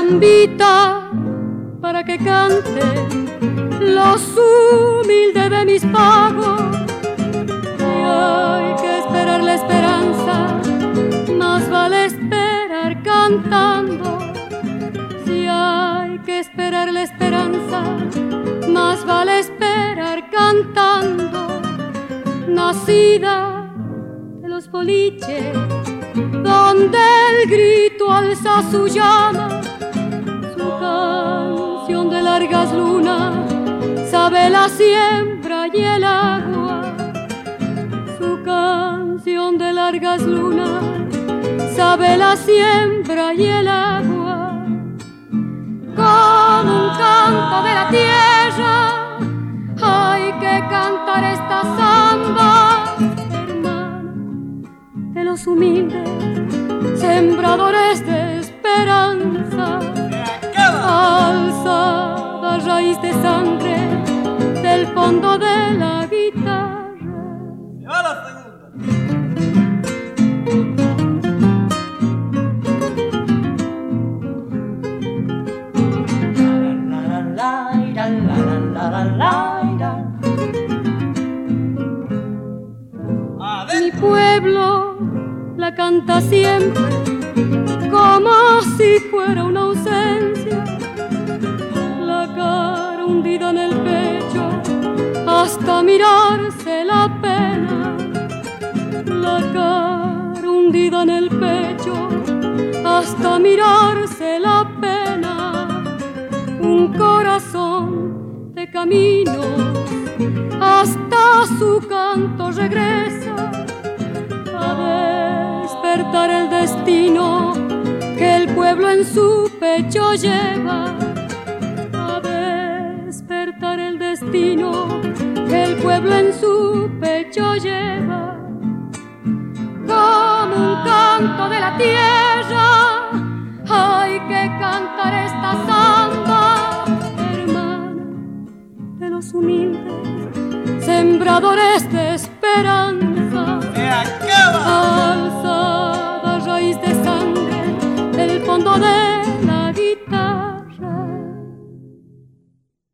zambita para que cante los humildes de mis pagos. Y hay que esperar la esperanza, más vale esperar cantando. Si hay que esperar la esperanza, más vale esperar cantando. Nacida de los boliches, donde el grito alza su llama, su canción de largas lunas sabe la siembra y el agua. Su canción de largas lunas sabe la siembra y el agua. Con un canto de la tierra hay que cantar esta samba, hermana de los humildes, sembradores de esperanza. Alzada raíz de sangre del fondo de la guitarra. Se va la segunda. Mi pueblo la canta siempre como si fuera una ausencia, la cara hundida en el pecho hasta mirarse la pena, la cara hundida en el pecho hasta mirarse la pena. Un corazón de camino hasta su canto regresa a despertar el destino que el pueblo en su pecho lleva, a despertar el destino que el pueblo en su pecho lleva. Como un canto de la tierra hay que cantar esta samba, hermana de los humildes, sembradores de esperanza. Alzada raíz de sangre del fondo de